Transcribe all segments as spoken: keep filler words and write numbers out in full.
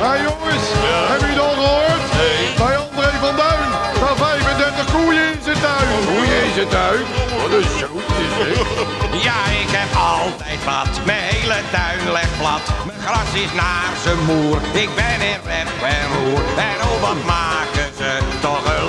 Hé hey jongens, ja. Hebben jullie het al gehoord? Nee. Bij André van Duin staan vijfendertig koeien in zijn tuin. Koeien in zijn tuin? Wat een zootje zeg. Ja, ik heb altijd wat. Mijn hele tuin legt plat. Mijn gras is naar zijn moer. Ik ben in rep en roer. En oh, wat maken ze toch een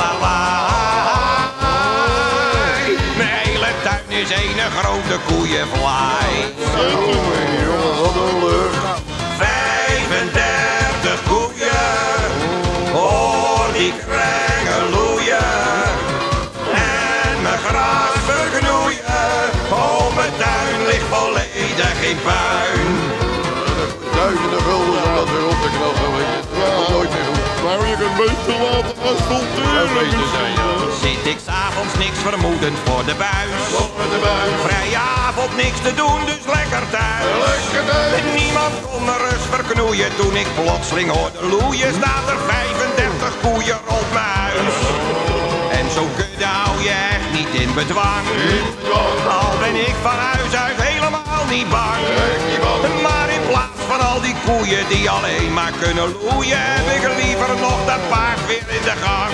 lawaai. Mijn hele tuin is een grote koeienvlaai. Jongen, wat een lucht. vijfendertig koeien, hoor die krengen loeien. En mijn gras verknoeien, oh mijn tuin ligt volledig in puin. Duizenden guldens om dat weer op te knappen, weet je. Dat komt nooit meer goed. Nou, je kunt beter laten asfalteren. Zou beter zijn, ja. Zit ik s'avonds niks vermoedend voor de buis. Voor de buis. Vrije avond niks te doen, dus lekker thuis. Lekker thuis. En niemand kon me rust verknoeien. Toen ik plotseling hoorde loeien, staat er vijfendertig koeien op mijn huis. En zo'n kudde hou je echt niet in bedwang. Al ben ik van huis uit helemaal niet bang. Maar in plaats van al die koeien die alleen maar kunnen loeien, heb ik liever nog dat paard weer in de gang.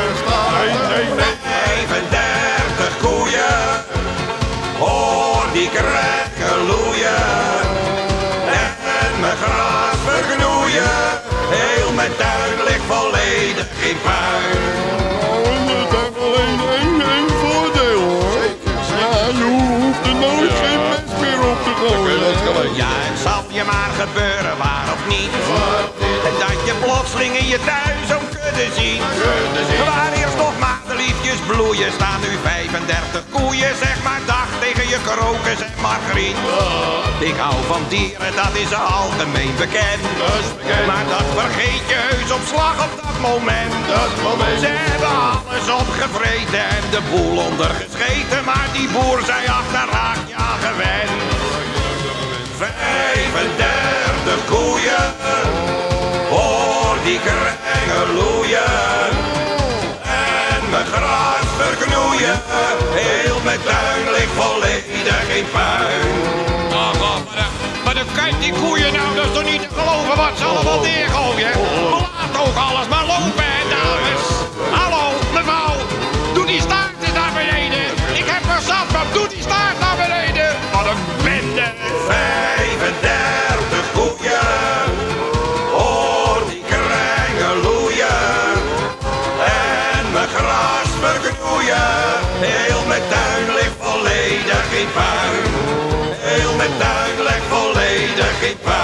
vijfendertig koeien, hoor die krenken loeien. En mijn gras verknoeien, heel mijn tuin ligt volledig in puin. Het heeft alleen één, één voordeel hoor. Ja, je hoeft er nooit geen mest meer op te gooien. Ja, het zal je maar gebeuren, waar of niet. Dat je plotseling in je tuin zo'n kudde ziet. Waar eerst nog madeliefjes bloeien, staan nu vijfendertig koeien. Zeg maar dag tegen je krokus en margriet. Ik hou van dieren, dat is algemeen bekend. Maar dat vergeet je heus op slag op dat moment. Ze hebben alles opgevreten en de boel ondergescheten. Maar die boer zei achterhaak, ja gewend. vijfendertig koeien, hoor die krengen loeien. En mijn gras verknoeien, heel mijn tuin ligt volledig in puin. Oh god, maar, dan- maar dan kijk die koeien nou, dat is toch niet te geloven wat ze allemaal neergooien. Laat ook alles maar lopen, hè, dames. Hallo, mevrouw, doe die staart eens naar beneden. Ik heb er zat van, doe die staart naar beneden. Wat een bende. vijfendertig koeien, hoor die krengen loeien. En mijn gras verknoeien, heel mijn tuin ligt volledig in puin. Heel mijn tuin ligt volledig in puin.